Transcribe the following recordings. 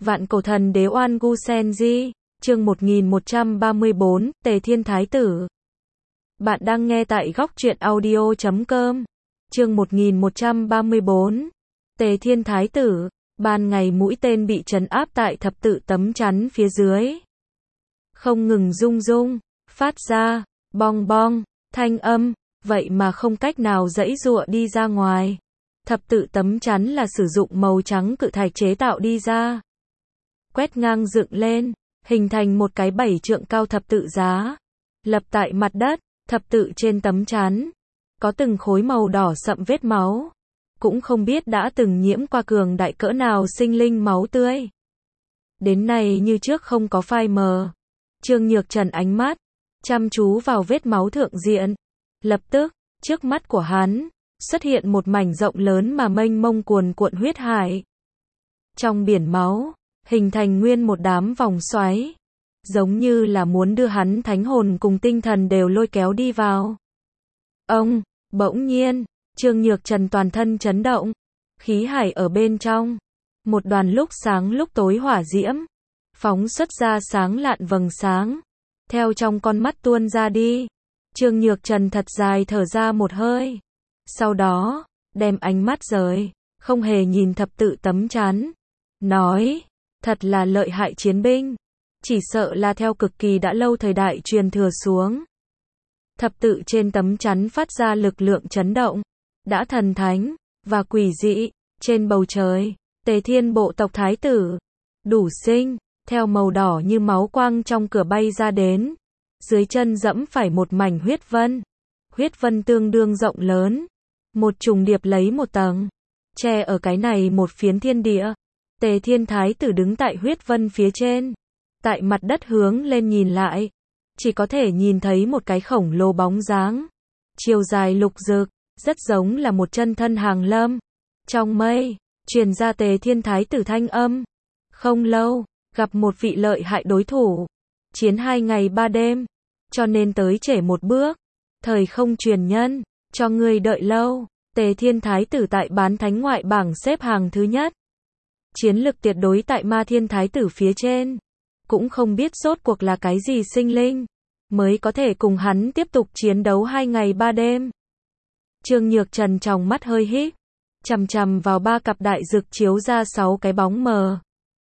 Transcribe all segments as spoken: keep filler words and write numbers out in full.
Vạn cổ thần đế oan gu sen di, chương một nghìn một trăm ba mươi bốn, Tề Thiên Thái Tử. Bạn đang nghe tại góc truyện audio chấm com. Chương một nghìn một trăm ba mươi bốn. Tề Thiên Thái Tử, ban ngày mũi tên bị trấn áp tại thập tự tấm chắn phía dưới. Không ngừng rung rung, phát ra, bong bong, thanh âm, vậy mà không cách nào giãy giụa đi ra ngoài. Thập tự tấm chắn là sử dụng màu trắng cự thạch chế tạo đi ra. Quét ngang dựng lên, hình thành một cái bảy trượng cao thập tự giá. Lập tại mặt đất, thập tự trên tấm chắn. Có từng khối màu đỏ sậm vết máu. Cũng không biết đã từng nhiễm qua cường đại cỡ nào sinh linh máu tươi. Đến nay như trước không có phai mờ. Trương Nhược Trần ánh mắt, chăm chú vào vết máu thượng diện. Lập tức, trước mắt của hắn, xuất hiện một mảnh rộng lớn mà mênh mông cuồn cuộn huyết hải. Trong biển máu, hình thành nguyên một đám vòng xoáy. Giống như là muốn đưa hắn thánh hồn cùng tinh thần đều lôi kéo đi vào. Ông, bỗng nhiên, Trương Nhược Trần toàn thân chấn động. Khí hải ở bên trong. Một đoàn lúc sáng lúc tối hỏa diễm. Phóng xuất ra sáng lạn vầng sáng. Theo trong con mắt tuôn ra đi. Trương Nhược Trần thật dài thở ra một hơi. Sau đó, đem ánh mắt rời, không hề nhìn thập tự tấm chắn. Nói, thật là lợi hại chiến binh. Chỉ sợ là theo cực kỳ đã lâu thời đại truyền thừa xuống. Thập tự trên tấm chắn phát ra lực lượng chấn động. Đã thần thánh, và quỷ dị, trên bầu trời, Tề Thiên bộ tộc thái tử. Đủ sinh, theo màu đỏ như máu quang trong cửa bay ra đến. Dưới chân dẫm phải một mảnh huyết vân. Huyết vân tương đương rộng lớn. Một trùng điệp lấy một tầng. Che ở cái này một phiến thiên địa. Tề Thiên Thái Tử đứng tại huyết vân phía trên. Tại mặt đất hướng lên nhìn lại. Chỉ có thể nhìn thấy một cái khổng lồ bóng dáng. Chiều dài lục rực. Rất giống là một chân thân hàng lâm. Trong mây, truyền ra Tề Thiên Thái Tử thanh âm. Không lâu, gặp một vị lợi hại đối thủ. Chiến hai ngày ba đêm. Cho nên tới trễ một bước. Thời không truyền nhân, cho ngươi đợi lâu. Tề Thiên Thái Tử tại bán thánh ngoại bảng xếp hàng thứ nhất. Chiến lực tuyệt đối tại Ma Thiên Thái Tử phía trên. Cũng không biết rốt cuộc là cái gì sinh linh. Mới có thể cùng hắn tiếp tục chiến đấu hai ngày ba đêm. Trương Nhược Trần trong mắt hơi híp. Chằm chằm vào ba cặp đại dực chiếu ra sáu cái bóng mờ.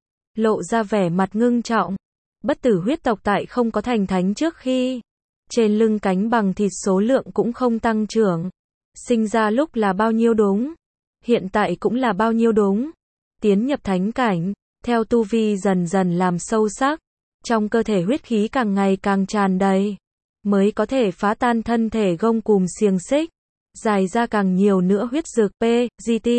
Lộ ra vẻ mặt ngưng trọng. Bất tử huyết tộc tại không có thành thánh trước khi. Trên lưng cánh bằng thịt số lượng cũng không tăng trưởng. Sinh ra lúc là bao nhiêu đúng. Hiện tại cũng là bao nhiêu đúng. Tiến nhập thánh cảnh. Theo tu vi dần dần làm sâu sắc. Trong cơ thể huyết khí càng ngày càng tràn đầy. Mới có thể phá tan thân thể gông cùm xiềng xích. Dài ra càng nhiều nữa huyết dược P, G T.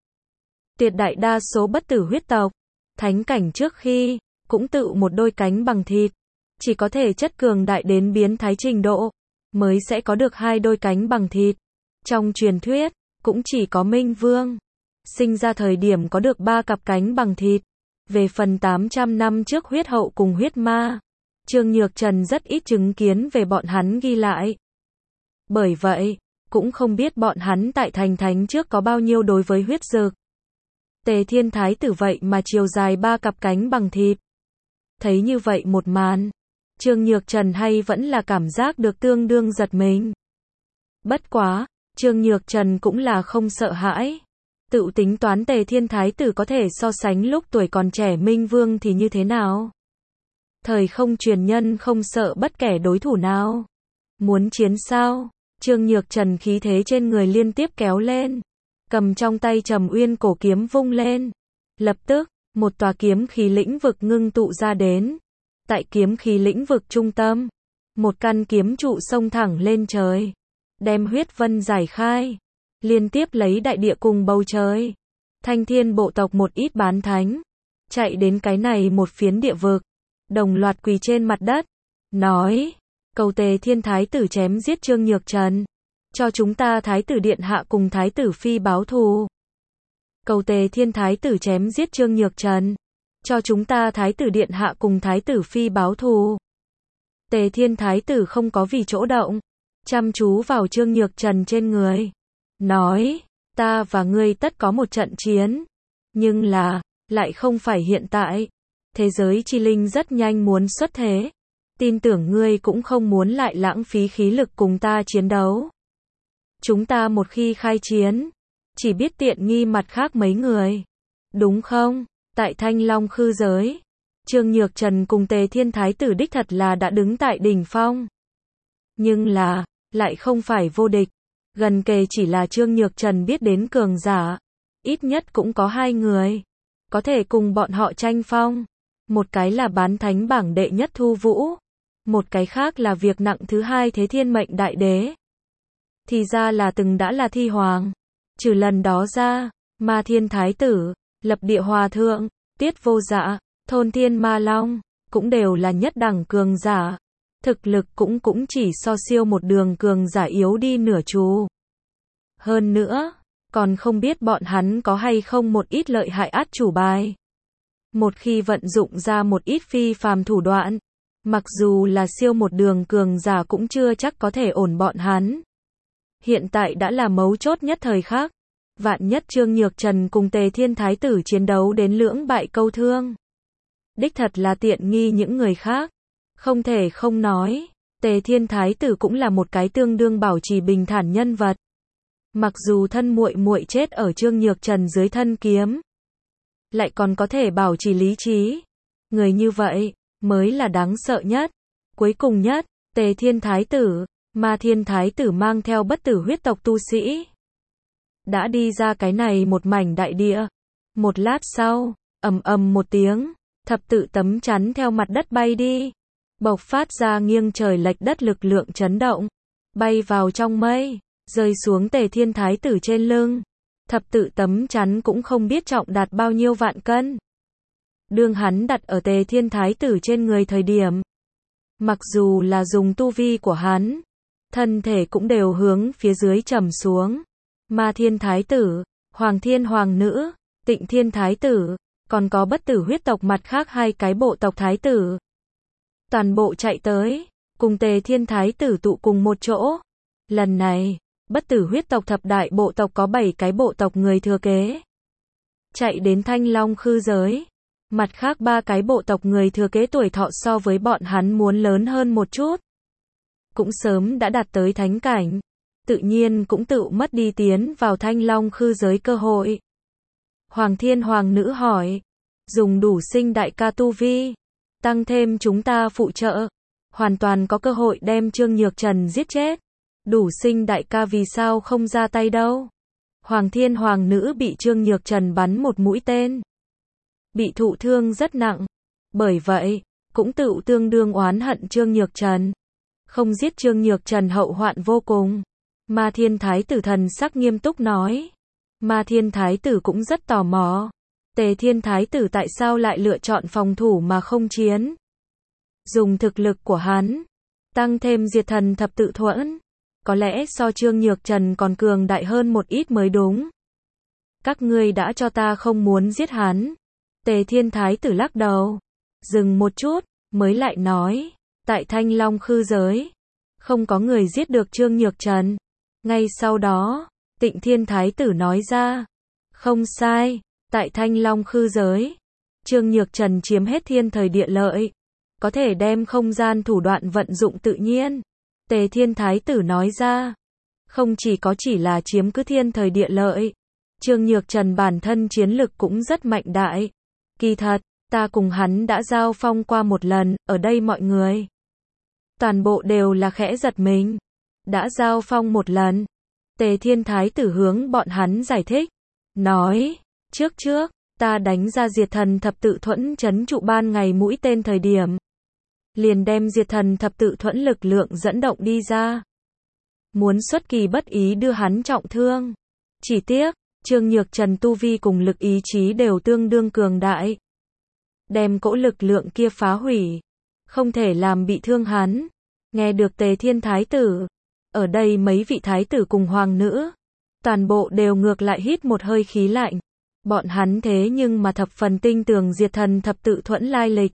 Tuyệt đại đa số bất tử huyết tộc. Thánh cảnh trước khi. Cũng tự một đôi cánh bằng thịt. Chỉ có thể chất cường đại đến biến thái trình độ. Mới sẽ có được hai đôi cánh bằng thịt. Trong truyền thuyết. Cũng chỉ có Minh Vương. Sinh ra thời điểm có được ba cặp cánh bằng thịt. Về phần tám trăm năm trước huyết hậu cùng huyết ma. Trương Nhược Trần rất ít chứng kiến về bọn hắn ghi lại. Bởi vậy. Cũng không biết bọn hắn tại thành thánh trước có bao nhiêu đối với huyết dược. Tề Thiên Thái Tử vậy mà chiều dài ba cặp cánh bằng thịt. Thấy như vậy một màn. Trương Nhược Trần hay vẫn là cảm giác được tương đương giật mình. Bất quá, Trương Nhược Trần cũng là không sợ hãi. Tự tính toán Tề Thiên Thái Tử có thể so sánh lúc tuổi còn trẻ Minh Vương thì như thế nào. Thời không truyền nhân không sợ bất kể đối thủ nào. Muốn chiến sao? Trương Nhược Trần khí thế trên người liên tiếp kéo lên. Cầm trong tay Trầm Uyên cổ kiếm vung lên. Lập tức, một tòa kiếm khí lĩnh vực ngưng tụ ra đến. Tại kiếm khí lĩnh vực trung tâm. Một căn kiếm trụ xông thẳng lên trời. Đem huyết vân giải khai. Liên tiếp lấy đại địa cùng bầu trời. Thanh Thiên bộ tộc một ít bán thánh. Chạy đến cái này một phiến địa vực. Đồng loạt quỳ trên mặt đất. Nói. Cầu Tề Thiên Thái Tử chém giết Trương Nhược Trần. Cho chúng ta Thái Tử Điện Hạ cùng Thái Tử Phi báo thù. Cầu Tề Thiên Thái Tử chém giết Trương Nhược Trần. Cho chúng ta Thái Tử Điện Hạ cùng Thái Tử Phi báo thù. Tề Thiên Thái Tử không có vì chỗ động. Chăm chú vào Trương Nhược Trần trên người. Nói, ta và ngươi tất có một trận chiến. Nhưng là, lại không phải hiện tại. Thế giới chi linh rất nhanh muốn xuất thế. Tin tưởng ngươi cũng không muốn lại lãng phí khí lực cùng ta chiến đấu. Chúng ta một khi khai chiến, chỉ biết tiện nghi mặt khác mấy người. Đúng không? Tại Thanh Long khư giới, Trương Nhược Trần cùng Tề Thiên Thái tử đích thật là đã đứng tại đỉnh phong. Nhưng là, lại không phải vô địch. Gần kề chỉ là Trương Nhược Trần biết đến cường giả. Ít nhất cũng có hai người. Có thể cùng bọn họ tranh phong. Một cái là bán thánh bảng đệ nhất Thu Vũ. Một cái khác là việc nặng thứ hai Thế Thiên Mệnh Đại Đế. Thì ra là từng đã là thi hoàng. Trừ lần đó ra, Ma Thiên Thái tử, Lập Địa Hòa Thượng, Tiết Vô Dạ, Thôn Thiên Ma Long, cũng đều là nhất đẳng cường giả. Thực lực cũng cũng chỉ so siêu một đường cường giả yếu đi nửa chú. Hơn nữa, còn không biết bọn hắn có hay không một ít lợi hại át chủ bài. Một khi vận dụng ra một ít phi phàm thủ đoạn, mặc dù là siêu một đường cường giả cũng chưa chắc có thể ổn bọn hắn. Hiện tại đã là mấu chốt nhất thời khắc. Vạn nhất Trương Nhược Trần cùng Tề Thiên Thái tử chiến đấu đến lưỡng bại câu thương. Đích thật là tiện nghi những người khác. Không thể không nói, Tề Thiên Thái tử cũng là một cái tương đương bảo trì bình thản nhân vật. Mặc dù thân muội muội chết ở Trương Nhược Trần dưới thân kiếm, lại còn có thể bảo trì lý trí. Người như vậy mới là đáng sợ nhất. Cuối cùng nhất, Tề Thiên Thái tử, Ma Thiên Thái tử mang theo bất tử huyết tộc tu sĩ, đã đi ra cái này một mảnh đại địa. Một lát sau, ầm ầm một tiếng, thập tự tấm chắn theo mặt đất bay đi, bộc phát ra nghiêng trời lệch đất lực lượng chấn động, bay vào trong mây, rơi xuống Tề Thiên Thái tử trên lưng. Thập tự tấm chắn cũng không biết trọng đạt bao nhiêu vạn cân. Đương hắn đặt ở Tề Thiên Thái tử trên người thời điểm, mặc dù là dùng tu vi của hắn, thân thể cũng đều hướng phía dưới trầm xuống. Ma Thiên Thái tử, Hoàng Thiên Hoàng nữ, Tịnh Thiên Thái tử, còn có bất tử huyết tộc mặt khác hai cái bộ tộc thái tử. Toàn bộ chạy tới, cùng Tề Thiên Thái tử tụ cùng một chỗ. Lần này, bất tử huyết tộc thập đại bộ tộc có bảy cái bộ tộc người thừa kế. Chạy đến Thanh Long khư giới. Mặt khác ba cái bộ tộc người thừa kế tuổi thọ so với bọn hắn muốn lớn hơn một chút. Cũng sớm đã đạt tới thánh cảnh. Tự nhiên cũng tự mất đi tiến vào Thanh Long khư giới cơ hội. Hoàng Thiên Hoàng nữ hỏi. Dùng đủ sinh đại ca tu vi. Tăng thêm chúng ta phụ trợ. Hoàn toàn có cơ hội đem Trương Nhược Trần giết chết. Đủ sinh đại ca vì sao không ra tay đâu. Hoàng Thiên Hoàng nữ bị Trương Nhược Trần bắn một mũi tên. Bị thụ thương rất nặng. Bởi vậy, cũng tự tương đương oán hận Trương Nhược Trần. Không giết Trương Nhược Trần hậu hoạn vô cùng. Ma Thiên Thái tử thần sắc nghiêm túc nói. Ma Thiên Thái tử cũng rất tò mò. Tề Thiên Thái tử tại sao lại lựa chọn phòng thủ mà không chiến? Dùng thực lực của hắn, tăng thêm diệt thần thập tự thuẫn, có lẽ so Trương Nhược Trần còn cường đại hơn một ít mới đúng. Các ngươi đã cho ta không muốn giết hắn. Tề Thiên Thái tử lắc đầu. Dừng một chút, mới lại nói. Tại Thanh Long khư giới, không có người giết được Trương Nhược Trần. Ngay sau đó, Tịnh Thiên Thái tử nói ra. Không sai, tại Thanh Long khư giới, Trương Nhược Trần chiếm hết thiên thời địa lợi. Có thể đem không gian thủ đoạn vận dụng tự nhiên. Tề Thiên Thái tử nói ra. Không chỉ có chỉ là chiếm cứ thiên thời địa lợi. Trương Nhược Trần bản thân chiến lực cũng rất mạnh đại. Kỳ thật, ta cùng hắn đã giao phong qua một lần, ở đây mọi người. Toàn bộ đều là khẽ giật mình. Đã giao phong một lần. Tề Thiên Thái tử hướng bọn hắn giải thích. Nói, trước trước, ta đánh ra diệt thần thập tự thuẫn trấn trụ ban ngày mũi tên thời điểm. Liền đem diệt thần thập tự thuẫn lực lượng dẫn động đi ra. Muốn xuất kỳ bất ý đưa hắn trọng thương. Chỉ tiếc, Trương Nhược Trần tu vi cùng lực ý chí đều tương đương cường đại. Đem cỗ lực lượng kia phá hủy. Không thể làm bị thương hắn. Nghe được Tề Thiên Thái tử. Ở đây mấy vị thái tử cùng hoàng nữ. Toàn bộ đều ngược lại hít một hơi khí lạnh. Bọn hắn thế nhưng mà thập phần tinh tường diệt thần thập tự thuẫn lai lịch.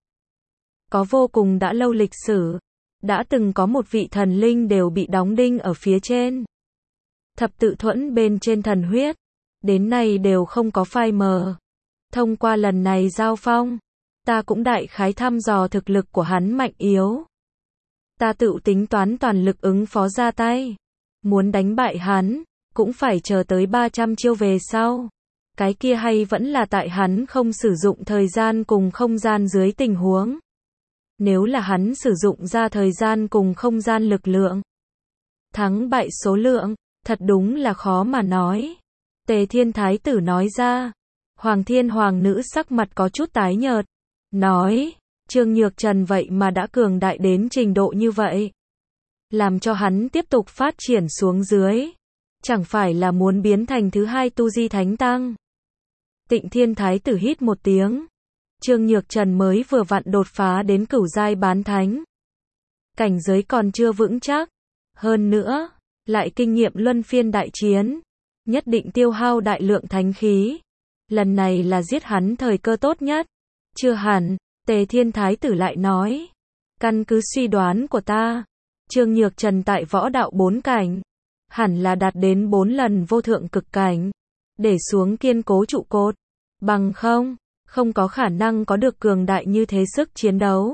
Có vô cùng đã lâu lịch sử. Đã từng có một vị thần linh đều bị đóng đinh ở phía trên. Thập tự thuẫn bên trên thần huyết. Đến nay đều không có phai mờ. Thông qua lần này giao phong, ta cũng đại khái thăm dò thực lực của hắn mạnh yếu. Ta tự tính toán toàn lực ứng phó ra tay. Muốn đánh bại hắn, cũng phải chờ tới ba trăm chiêu về sau. Cái kia hay vẫn là tại hắn không sử dụng thời gian cùng không gian dưới tình huống. Nếu là hắn sử dụng ra thời gian cùng không gian lực lượng, thắng bại số lượng, thật đúng là khó mà nói. Tề Thiên Thái tử nói ra. Hoàng Thiên Hoàng nữ sắc mặt có chút tái nhợt. Nói, Trương Nhược Trần vậy mà đã cường đại đến trình độ như vậy. Làm cho hắn tiếp tục phát triển xuống dưới. Chẳng phải là muốn biến thành thứ hai tu di thánh tăng. Tịnh Thiên Thái tử hít một tiếng. Trương Nhược Trần mới vừa vặn đột phá đến cửu giai bán thánh. Cảnh giới còn chưa vững chắc. Hơn nữa, lại kinh nghiệm luân phiên đại chiến. Nhất định tiêu hao đại lượng thánh khí. Lần này là giết hắn thời cơ tốt nhất. Chưa hẳn, Tề Thiên Thái tử lại nói. Căn cứ suy đoán của ta, Trương Nhược Trần tại võ đạo bốn cảnh, hẳn là đạt đến bốn lần vô thượng cực cảnh, để xuống kiên cố trụ cột. Bằng không, không có khả năng có được cường đại như thế sức chiến đấu.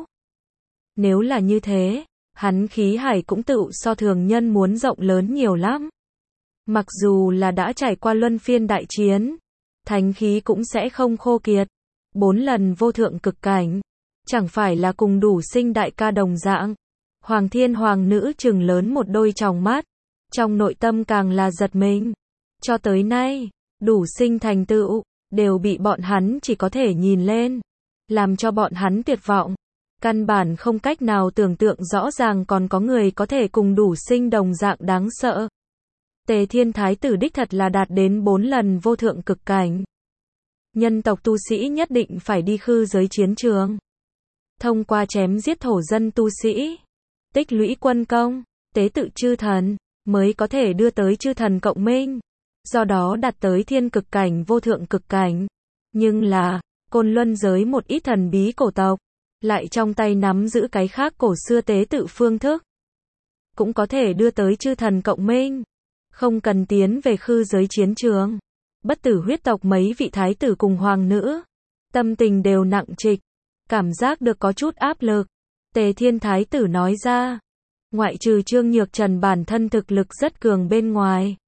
Nếu là như thế, hắn khí hải cũng tự so thường nhân muốn rộng lớn nhiều lắm. Mặc dù là đã trải qua luân phiên đại chiến, thánh khí cũng sẽ không khô kiệt. Bốn lần vô thượng cực cảnh, chẳng phải là cùng đủ sinh đại ca đồng dạng. Hoàng Thiên Hoàng nữ trừng lớn một đôi tròng mắt, trong nội tâm càng là giật mình. Cho tới nay, đủ sinh thành tựu, đều bị bọn hắn chỉ có thể nhìn lên, làm cho bọn hắn tuyệt vọng. Căn bản không cách nào tưởng tượng rõ ràng còn có người có thể cùng đủ sinh đồng dạng đáng sợ. Tề Thiên Thái tử đích thật là đạt đến bốn lần vô thượng cực cảnh. Nhân tộc tu sĩ nhất định phải đi khư giới chiến trường. Thông qua chém giết thổ dân tu sĩ, tích lũy quân công, tế tự chư thần, mới có thể đưa tới chư thần cộng minh. Do đó đạt tới thiên cực cảnh vô thượng cực cảnh. Nhưng là, Côn Luân giới một ít thần bí cổ tộc, lại trong tay nắm giữ cái khác cổ xưa tế tự phương thức. Cũng có thể đưa tới chư thần cộng minh. Không cần tiến về khư giới chiến trường. Bất tử huyết tộc mấy vị thái tử cùng hoàng nữ, tâm tình đều nặng trịch, cảm giác được có chút áp lực. Tề Thiên Thái tử nói ra, ngoại trừ Trương Nhược Trần bản thân thực lực rất cường bên ngoài.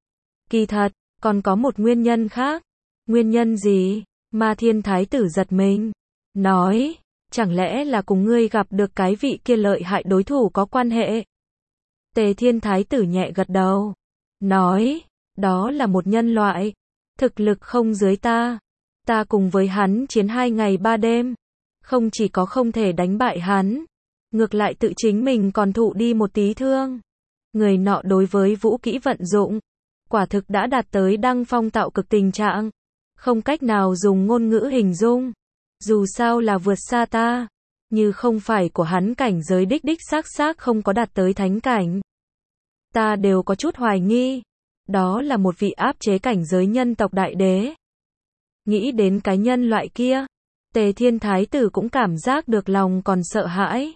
Kỳ thật, còn có một nguyên nhân khác. Nguyên nhân gì? Ma Thiên Thái tử giật mình, nói, chẳng lẽ là cùng ngươi gặp được cái vị kia lợi hại đối thủ có quan hệ? Tề Thiên Thái tử nhẹ gật đầu, nói, đó là một nhân loại, thực lực không dưới ta. Ta cùng với hắn chiến hai ngày ba đêm, không chỉ có không thể đánh bại hắn, ngược lại tự chính mình còn thụ đi một tí thương. Người nọ đối với vũ kỹ vận dụng, quả thực đã đạt tới đăng phong tạo cực tình trạng, không cách nào dùng ngôn ngữ hình dung. Dù sao là vượt xa ta, như không phải của hắn cảnh giới đích đích xác xác không có đạt tới thánh cảnh. Ta đều có chút hoài nghi, đó là một vị áp chế cảnh giới nhân tộc đại đế. Nghĩ đến cái nhân loại kia, Tề Thiên Thái tử cũng cảm giác được lòng còn sợ hãi.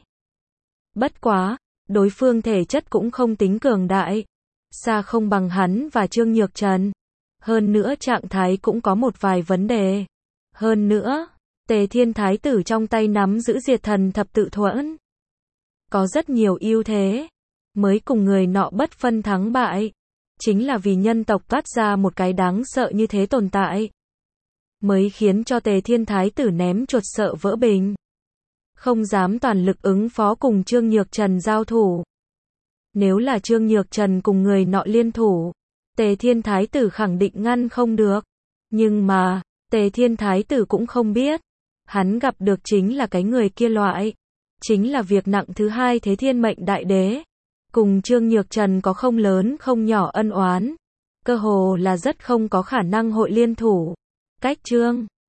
Bất quá, đối phương thể chất cũng không tính cường đại, xa không bằng hắn và Trương Nhược Trần. Hơn nữa trạng thái cũng có một vài vấn đề. Hơn nữa, Tề Thiên Thái tử trong tay nắm giữ diệt thần thập tự thuẫn, có rất nhiều ưu thế, mới cùng người nọ bất phân thắng bại. Chính là vì nhân tộc toát ra một cái đáng sợ như thế tồn tại, mới khiến cho Tề Thiên Thái tử ném chuột sợ vỡ bình, không dám toàn lực ứng phó cùng Trương Nhược Trần giao thủ. Nếu là Trương Nhược Trần cùng người nọ liên thủ, Tề Thiên Thái tử khẳng định ngăn không được. Nhưng mà, Tề Thiên Thái tử cũng không biết, hắn gặp được chính là cái người kia loại, chính là việc nặng thứ hai thế thiên mệnh đại đế. Cùng Trương Nhược Trần có không lớn không nhỏ ân oán, cơ hồ là rất không có khả năng hội liên thủ. Cách Trương